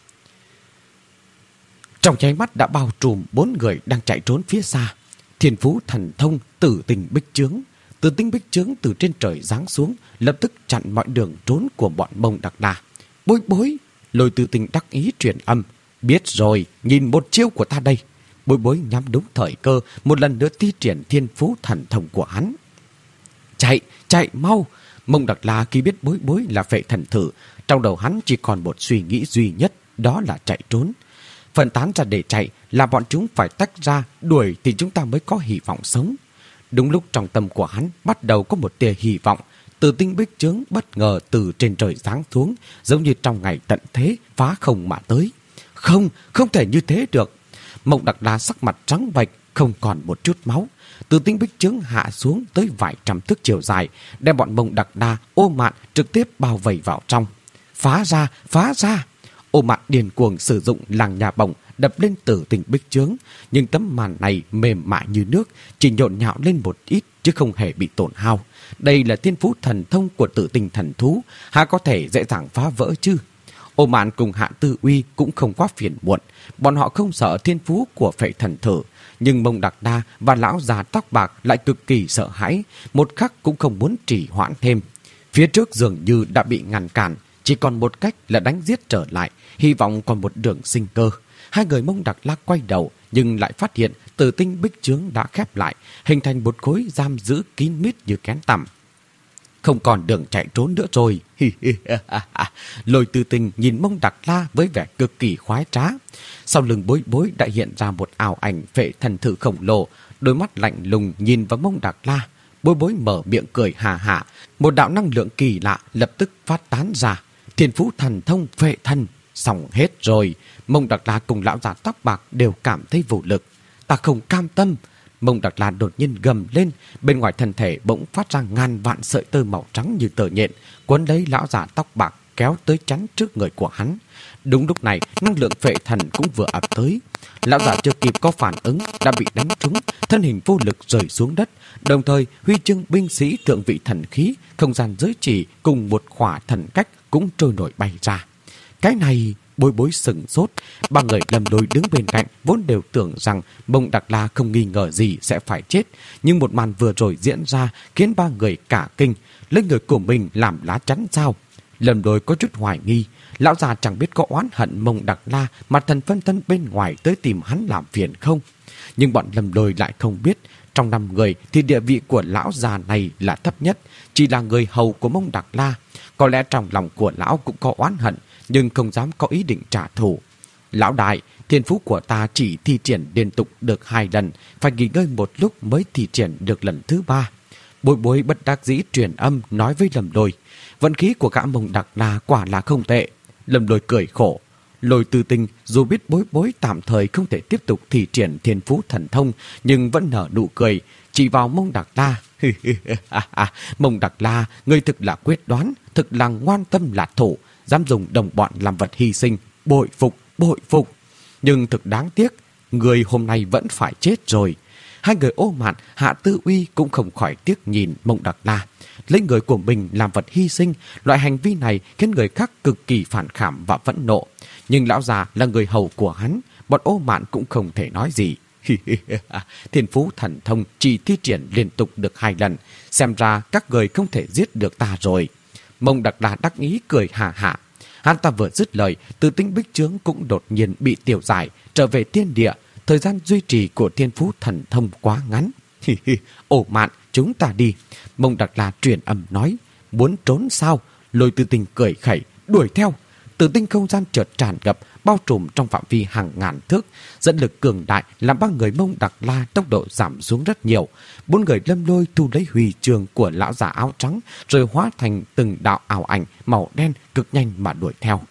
Trong nháy mắt đã bao trùm bốn người đang chạy trốn phía xa. Thiên Phú Thần Thông Tử Tinh Bích Chướng. Tử Tinh Bích Chướng từ trên trời giáng xuống, lập tức chặn mọi đường trốn của bọn Mông Đặc La. Bối bối, Lôi Tử Tinh đắc ý truyền âm. Biết rồi, nhìn một chiêu của ta đây. Bối bối nhắm đúng thời cơ, một lần nữa thi triển Thiên Phú Thần Thông của hắn. Chạy, chạy mau. Mông Đặc La khi biết bối bối là phệ thần thử, trong đầu hắn chỉ còn một suy nghĩ duy nhất, đó là chạy trốn. Phân tán ra để chạy là bọn chúng phải tách ra, đuổi thì chúng ta mới có hy vọng sống. Đúng lúc trong tâm của hắn bắt đầu có một tia hy vọng, Tử Tinh Bích Chướng bất ngờ từ trên trời giáng xuống, giống như trong ngày tận thế phá không mà tới. Không, không thể như thế được. Mông Đặc La sắc mặt trắng bệch, không còn một chút máu. Tử Tinh Bích Chướng hạ xuống tới vài trăm thước chiều dài, đem bọn Mông Đặc La Ô Mạn trực tiếp bao vây vào trong. Phá ra, phá ra! Ô Mạn điên cuồng sử dụng làng nhà bổng đập lên Tử Tinh Bích Chướng, nhưng tấm màn này mềm mại như nước, chỉ nhộn nhạo lên một ít chứ không hề bị tổn hao. Đây là Thiên Phú Thần Thông của Tử Tinh Thần Thú, há có thể dễ dàng phá vỡ chứ? Ô Mạn cùng Hạ Tư Uy cũng không quá phiền muộn, bọn họ không sợ thiên phú của phệ thần thử, nhưng Mông Đặc La và lão già tóc bạc lại cực kỳ sợ hãi, một khắc cũng không muốn trì hoãn thêm. Phía trước dường như đã bị ngăn cản, chỉ còn một cách là đánh giết trở lại, hy vọng còn một đường sinh cơ. Hai người Mông Đặc La quay đầu, nhưng lại phát hiện Tử Tinh Bích Chướng đã khép lại, hình thành một khối giam giữ kín mít như kén tằm. Không còn đường chạy trốn nữa rồi. Lôi Tử Tinh nhìn Mông Đặc La với vẻ cực kỳ khoái trá. Sau lưng bối bối đã hiện ra một ảo ảnh phệ thần thử khổng lồ, đôi mắt lạnh lùng nhìn vào Mông Đặc La. Bối bối mở miệng cười hà hà, một đạo năng lượng kỳ lạ lập tức phát tán ra. Thiên Phú Thần Thông phệ thần. Xong hết rồi. Mông Đặc La cùng lão già tóc bạc đều cảm thấy vô lực. Ta không cam tâm. Mông Đặc La đột nhiên gầm lên, bên ngoài thân thể bỗng phát ra ngàn vạn sợi tơ màu trắng như tơ nhện, quấn lấy lão già tóc bạc kéo tới chắn trước người của hắn. Đúng lúc này, năng lượng phệ thần cũng vừa ập tới. Lão già chưa kịp có phản ứng đã bị đánh trúng, thân hình vô lực rơi xuống đất, đồng thời huy chương binh sĩ thượng vị thần khí, không gian giới chỉ cùng một khỏa thần cách cũng trôi nổi bay ra. Cái này... Bối bối sừng sốt, ba người Lâm Lôi đứng bên cạnh vốn đều tưởng rằng Mông Đặc La không nghi ngờ gì sẽ phải chết, nhưng một màn vừa rồi diễn ra khiến ba người cả kinh, lấy người của mình làm lá chắn sao? Lâm Lôi có chút hoài nghi, lão già chẳng biết có oán hận Mông Đặc La mà thần phân thân bên ngoài tới tìm hắn làm phiền không? Nhưng bọn Lâm Lôi lại không biết, trong năm người thì địa vị của lão già này là thấp nhất, chỉ là người hầu của Mông Đặc La. Có lẽ trong lòng của lão cũng có oán hận, nhưng không dám có ý định trả thù. Lão đại, thiên phú của ta chỉ thi triển liên tục được hai lần, phải nghỉ ngơi một lúc mới thi triển được lần thứ ba. Bối bối bất đắc dĩ truyền âm nói với Lâm Lôi, vận khí của gã Mông Đặc La quả là không tệ. Lâm Lôi cười khổ. Lôi Tử Tinh dù biết bối bối tạm thời không thể tiếp tục thi triển thiên phú thần thông, nhưng vẫn nở nụ cười, chỉ vào Mông Đặc La. Mông Đặc La, ngươi thực là quyết đoán, thực là ngoan tâm lạc thủ, dám dùng đồng bọn làm vật hy sinh, bội phục, bội phục. Nhưng thực đáng tiếc, người hôm nay vẫn phải chết rồi. Hai người Ô Mạn, Hạ Tư Uy cũng không khỏi tiếc nhìn Mông Đặc La. Lấy người của mình làm vật hy sinh, loại hành vi này khiến người khác cực kỳ phản cảm và phẫn nộ. Nhưng lão già là người hầu của hắn, bọn Ô Mạn cũng không thể nói gì. Thiên Phú Thần Thông chỉ thi triển liên tục được hai lần, xem ra các người không thể giết được ta rồi. Mông Đặc La đắc ý cười hà hà. Hắn ta vừa dứt lời, Tử Tinh Bích Chướng cũng đột nhiên bị tiêu giải, trở về thiên địa. Thời gian duy trì của Thiên Phú Thần Thông quá ngắn. Ô Mạn, chúng ta đi. Mông Đặc La truyền âm nói. Muốn trốn sao? Lôi Tử Tinh cười khẩy, đuổi theo. Tử tinh không gian chợt tràn ngập, bao trùm trong phạm vi hàng ngàn thước. Dẫn lực cường đại làm ba người Mông Đặc La tốc độ giảm xuống rất nhiều. Bốn người Lâm Lôi thu lấy huy chương của lão già áo trắng, rồi hóa thành từng đạo ảo ảnh màu đen cực nhanh mà đuổi theo.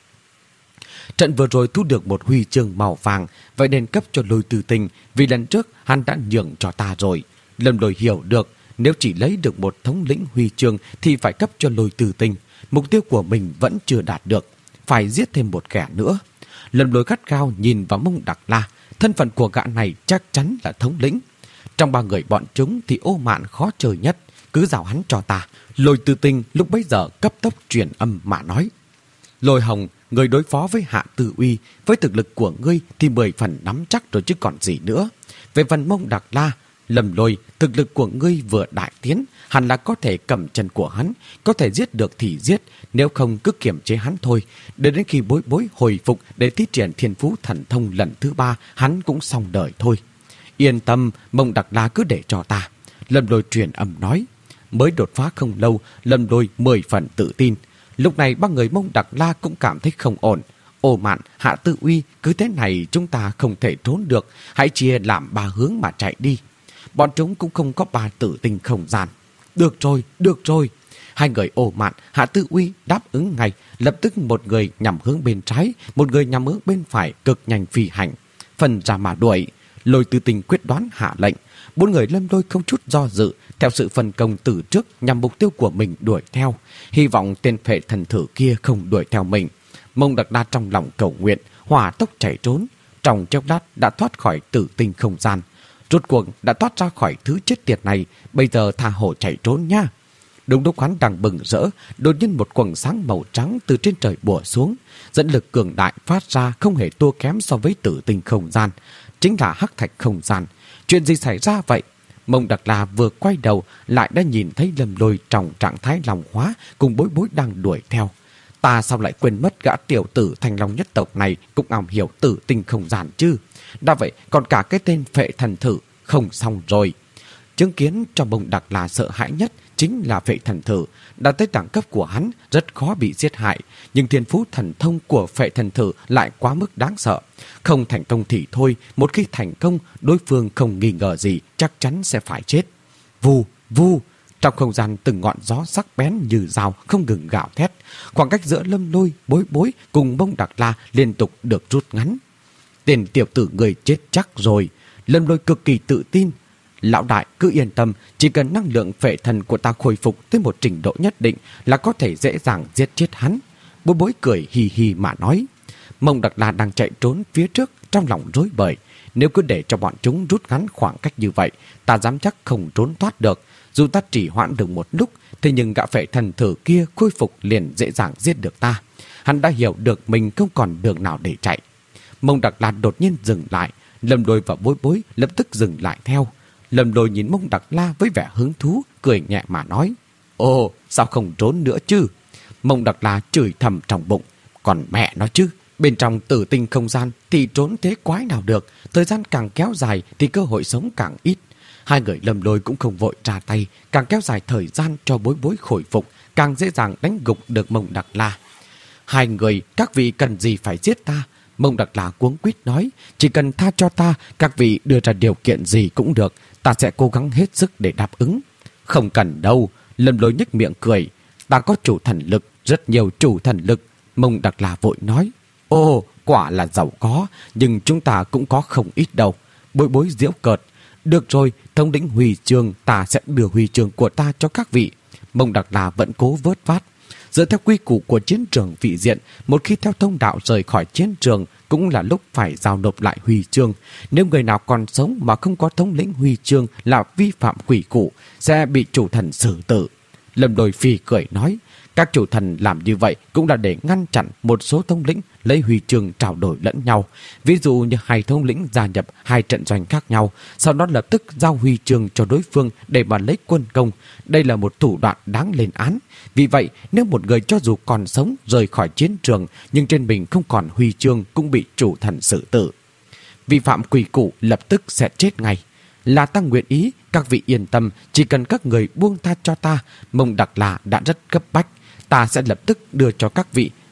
Trận vừa rồi thu được một huy chương màu vàng, vậy nên cấp cho Lôi Tử Tinh, vì lần trước hắn đã nhường cho ta rồi. Lâm Lôi hiểu được, nếu chỉ lấy được một thống lĩnh huy chương thì phải cấp cho Lôi Tử Tinh. Mục tiêu của mình vẫn chưa đạt được, phải giết thêm một kẻ nữa. Lâm Lôi gắt gao nhìn vào Mông Đặc La, thân phận của gã này chắc chắn là thống lĩnh. Trong ba người bọn chúng thì Ô Mạn khó chơi nhất, cứ giao hắn cho ta. Lôi Tử Tinh lúc bấy giờ cấp tốc truyền âm mà nói: Lôi Hồng, người đối phó với Hạ Tư Uy, với thực lực của ngươi thì mười phần nắm chắc rồi chứ còn gì nữa. Về phần Mông Đặc La, Lâm Lôi, thực lực của ngươi vừa đại tiến, hẳn là có thể cầm chân của hắn, có thể giết được thì giết, nếu không cứ kiềm chế hắn thôi. Để đến khi Bối Bối hồi phục để thi triển thiên phú thần thông lần thứ ba, hắn cũng xong đời thôi. Yên tâm, Mông Đặc La cứ để cho ta. Lâm Lôi truyền âm nói. Mới đột phá không lâu, Lâm Lôi mười phần tự tin. Lúc này ba người Mông Đặc La cũng cảm thấy không ổn. Ô Mạn, Hạ Tư Uy, cứ thế này chúng ta không thể trốn được, hãy chia làm ba hướng mà chạy đi. Bọn chúng cũng không có ba tử tinh không gian. Được rồi, được rồi. Hai người Ô Mạn, Hạ Tư Uy đáp ứng ngay, lập tức một người nhằm hướng bên trái, một người nhằm hướng bên phải, cực nhanh phi hành. Phần ra mà đuổi. Lôi Tử Tinh quyết đoán hạ lệnh. Bốn người Lâm Lôi không chút do dự, theo sự phân công từ trước nhằm mục tiêu của mình đuổi theo. Hy vọng tên phệ thần thử kia không đuổi theo mình. Mông Đặc La trong lòng cầu nguyện, hỏa tốc chạy trốn. Trong chốc lát đã thoát khỏi tử tinh không gian. Rốt cuộc đã thoát ra khỏi thứ chết tiệt này, bây giờ tha hồ chạy trốn nha. Đúng lúc hắn đang bừng rỡ, đột nhiên một quầng sáng màu trắng từ trên trời bủa xuống. Dẫn lực cường đại phát ra không hề thua kém so với tử tinh không gian. Chính là hắc thạch không gian. Chuyện gì xảy ra vậy? Mông Đặc La vừa quay đầu lại đã nhìn thấy Lâm Lôi trong trạng thái lòng hóa cùng Bối Bối đang đuổi theo. Ta sao lại quên mất gã tiểu tử Thanh Long nhất tộc này cũng am hiểu tử tinh không gian chứ? Đã vậy còn cả cái tên phệ thần thử, không xong rồi. Chứng kiến cho Mông Đặc La sợ hãi nhất chính là phệ thần thử. Đã tới đẳng cấp của hắn rất khó bị giết hại, nhưng thiên phú thần thông của phệ thần thử lại quá mức đáng sợ. Không thành công thì thôi, một khi thành công, đối phương không nghi ngờ gì chắc chắn sẽ phải chết. Vù, vù. Trong không gian từng ngọn gió sắc bén như dao không ngừng gào thét. Khoảng cách giữa Lâm Lôi, Bối Bối cùng Mông Đặc La liên tục được rút ngắn. Tên tiểu tử người chết chắc rồi. Lâm Lôi cực kỳ tự tin. Lão đại cứ yên tâm, chỉ cần năng lượng phệ thần của ta khôi phục tới một trình độ nhất định là có thể dễ dàng giết chết hắn. Bối Bối cười hì hì mà nói. Mông Đặc La đang chạy trốn phía trước, trong lòng rối bời. Nếu cứ để cho bọn chúng rút ngắn khoảng cách như vậy, ta dám chắc không trốn thoát được. Dù ta chỉ hoãn được một lúc, thế nhưng gã phệ thần thử kia khôi phục liền dễ dàng giết được ta. Hắn đã hiểu được mình không còn đường nào để chạy. Mông Đặc La đột nhiên dừng lại. Lâm Lôi và Bối Bối lập tức dừng lại theo. Lâm Lôi nhìn Mông Đặc La với vẻ hứng thú, cười nhẹ mà nói. Ồ, sao không trốn nữa chứ? Mông Đặc La chửi thầm trong bụng. Còn mẹ nó chứ, bên trong tử tinh không gian thì trốn thế quái nào được. Thời gian càng kéo dài thì cơ hội sống càng ít. Hai người Lâm Lôi cũng không vội ra tay, càng kéo dài thời gian cho Bối Bối khôi phục, càng dễ dàng đánh gục được Mông Đặc La. Hai người, các vị cần gì phải giết ta? Mông Đặc La cuống quýt nói. Chỉ cần tha cho ta, các vị đưa ra điều kiện gì cũng được, ta sẽ cố gắng hết sức để đáp ứng. Không cần đâu. Lâm Lôi nhếch miệng cười. Ta có chủ thần lực, rất nhiều chủ thần lực. Mông Đặc La vội nói. Ồ, quả là giàu có, nhưng chúng ta cũng có không ít đâu. Bối Bối giễu cợt. Được rồi, thống lĩnh huy chương, ta sẽ đưa huy chương của ta cho các vị. Mông Đặc La vẫn cố vớt vát. Dựa theo quy củ của chiến trường vị diện, một khi theo thông đạo rời khỏi chiến trường cũng là lúc phải giao nộp lại huy chương. Nếu người nào còn sống mà không có thống lĩnh huy chương là vi phạm quy củ, sẽ bị chủ thần xử tử. Lâm Lôi phì cười nói. Các chủ thần làm như vậy cũng là để ngăn chặn một số thống lĩnh lấy huy chương trao đổi lẫn nhau. Ví dụ như hai thống lĩnh gia nhập hai trận doanh khác nhau, sau đó lập tức giao huy chương cho đối phương để mà lấy quân công. Đây là một thủ đoạn đáng lên án. Vì vậy, nếu một người cho dù còn sống rời khỏi chiến trường nhưng trên mình không còn huy chương cũng bị chủ thần xử tử. Vi phạm quy củ lập tức sẽ chết ngay. Là ta nguyện ý, các vị yên tâm, chỉ cần các người buông tha cho ta. Mông Đặc La đã rất cấp bách. Ta sẽ lập tức đưa cho các vị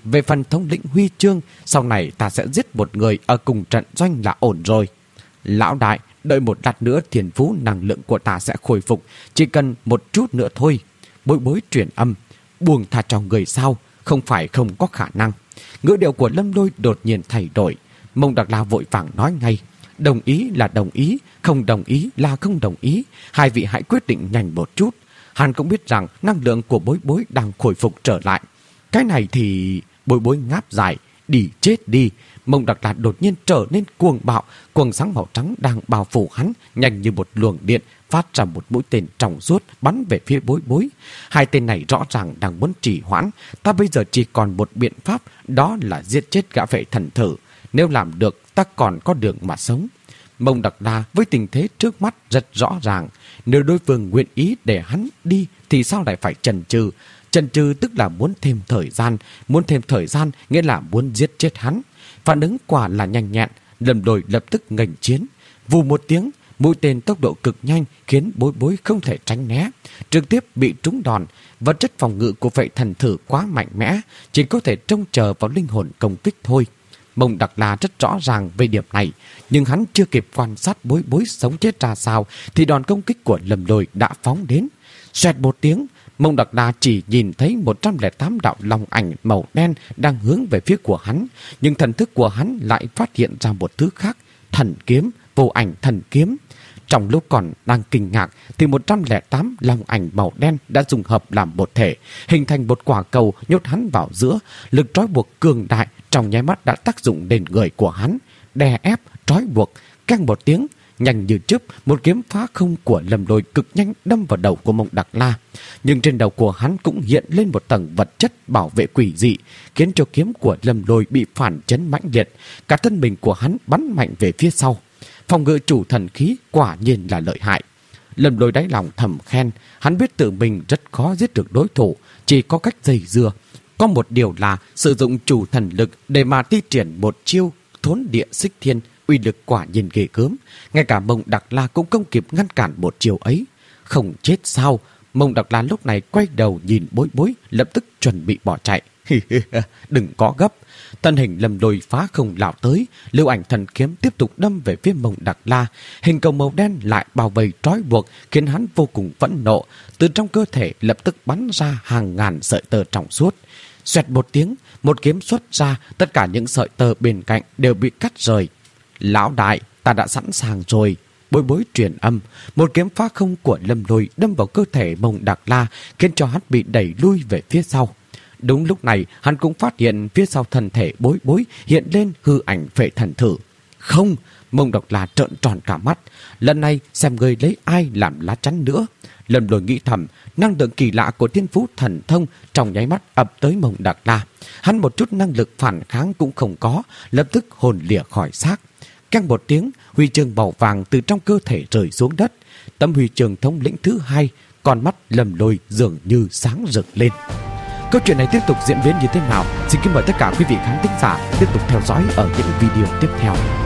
Về phần thống lĩnh huy chương, sau này ta sẽ giết một người ở cùng trận doanh là ổn rồi. Lão đại, đợi một lát nữa thiên phú năng lượng của ta sẽ khôi phục, chỉ cần một chút nữa thôi. Bối bối truyền âm, buông tha cho người sao, không phải không có khả năng. Ngữ điệu của Lâm Lôi đột nhiên thay đổi. Mông Đặc La vội vàng nói ngay, đồng ý là đồng ý, không đồng ý là không đồng ý. Hai vị hãy quyết định nhanh một chút. Hắn cũng biết rằng năng lượng của bối bối đang khôi phục trở lại. Cái này thì... Bối bối ngáp dài, đi chết đi. Mông Đặc La đột nhiên trở nên cuồng bạo, quầng sáng màu trắng đang bao phủ hắn, nhanh như một luồng điện, phát ra một mũi tên trong suốt bắn về phía bối bối. Hai tên này rõ ràng đang muốn trì hoãn. Ta bây giờ chỉ còn một biện pháp, đó là giết chết gã vệ thần thử. Nếu làm được, ta còn có đường mà sống. Mông Đặc La với tình thế trước mắt rất rõ ràng. Nếu đối phương nguyện ý để hắn đi thì sao lại phải chần chừ? Chần chừ tức là muốn thêm thời gian. Muốn thêm thời gian nghĩa là muốn giết chết hắn. Phản ứng quả là nhanh nhẹn. Lâm Lôi lập tức nghênh chiến. Vù một tiếng, mũi tên tốc độ cực nhanh khiến bối bối không thể tránh né. Trực tiếp bị trúng đòn. Vật chất phòng ngự của vệ thần thử quá mạnh mẽ, chỉ có thể trông chờ vào linh hồn công kích thôi. Mông Đặc La rất rõ ràng về điểm này, nhưng hắn chưa kịp quan sát bối bối sống chết ra sao thì đòn công kích của Lâm Lôi đã phóng đến. Xoẹt một tiếng, Mông Đặc La chỉ nhìn thấy một trăm lẻ tám đạo long ảnh màu đen đang hướng về phía của hắn, nhưng thần thức của hắn lại phát hiện ra một thứ khác, thần kiếm, vô ảnh thần kiếm. Trong lúc còn đang kinh ngạc thì một trăm lẻ tám long ảnh màu đen đã dùng hợp làm một thể, hình thành một quả cầu nhốt hắn vào giữa. Lực trói buộc cường đại trong nháy mắt đã tác dụng lên người của hắn, đè ép, trói buộc. Căng một tiếng, nhanh như chớp, một kiếm phá không của Lâm Lôi cực nhanh đâm vào đầu của Mông Đặc La. Nhưng trên đầu của hắn cũng hiện lên một tầng vật chất bảo vệ quỷ dị, khiến cho kiếm của Lâm Lôi bị phản chấn mãnh liệt. Cả thân mình của hắn bắn mạnh về phía sau. Phòng ngự chủ thần khí quả nhiên là lợi hại. Lâm Lôi đáy lòng thầm khen, hắn biết tự mình rất khó giết được đối thủ, chỉ có cách dây dưa. Có một điều là sử dụng chủ thần lực để mà thi triển một chiêu thốn địa xích thiên, uy lực quả nhiên ghê gớm. Ngay cả Mông Đặc La cũng không kịp ngăn cản một chiêu ấy. Không chết sao? Mông Đặc La lúc này quay đầu nhìn bối bối, lập tức chuẩn bị bỏ chạy. Đừng có gấp. Thân hình Lâm Lôi phá không lao tới, lưu ảnh thần kiếm tiếp tục đâm về phía Mông Đặc La. Hình cầu màu đen lại bao vây trói buộc, khiến hắn vô cùng phẫn nộ. Từ trong cơ thể lập tức bắn ra hàng ngàn sợi tơ trong suốt. Xoẹt một tiếng, một kiếm xuất ra, tất cả những sợi tơ bên cạnh đều bị cắt rời. Lão đại, ta đã sẵn sàng rồi. Bối bối truyền âm, một kiếm phá không của Lâm Lôi đâm vào cơ thể Mông Đặc La, khiến cho hắn bị đẩy lui về phía sau. Đúng lúc này, hắn cũng phát hiện phía sau thân thể bối bối hiện lên hư ảnh vệ thần thử. Không, Mông Đặc La trợn tròn cả mắt. Lần này xem người lấy ai làm lá chắn nữa. Lâm Lôi nghĩ thầm, năng lượng kỳ lạ của thiên phú thần thông trong nháy mắt ập tới Mông Đặc La. Hắn một chút năng lực phản kháng cũng không có, lập tức hồn lìa khỏi xác. Căng một tiếng, huy chương màu vàng từ trong cơ thể rơi xuống đất. Tấm huy chương thống lĩnh thứ hai, con mắt Lâm Lôi dường như sáng rực lên. Câu chuyện này tiếp tục diễn biến như thế nào? Xin kính mời tất cả quý vị khán thính giả tiếp tục theo dõi ở những video tiếp theo.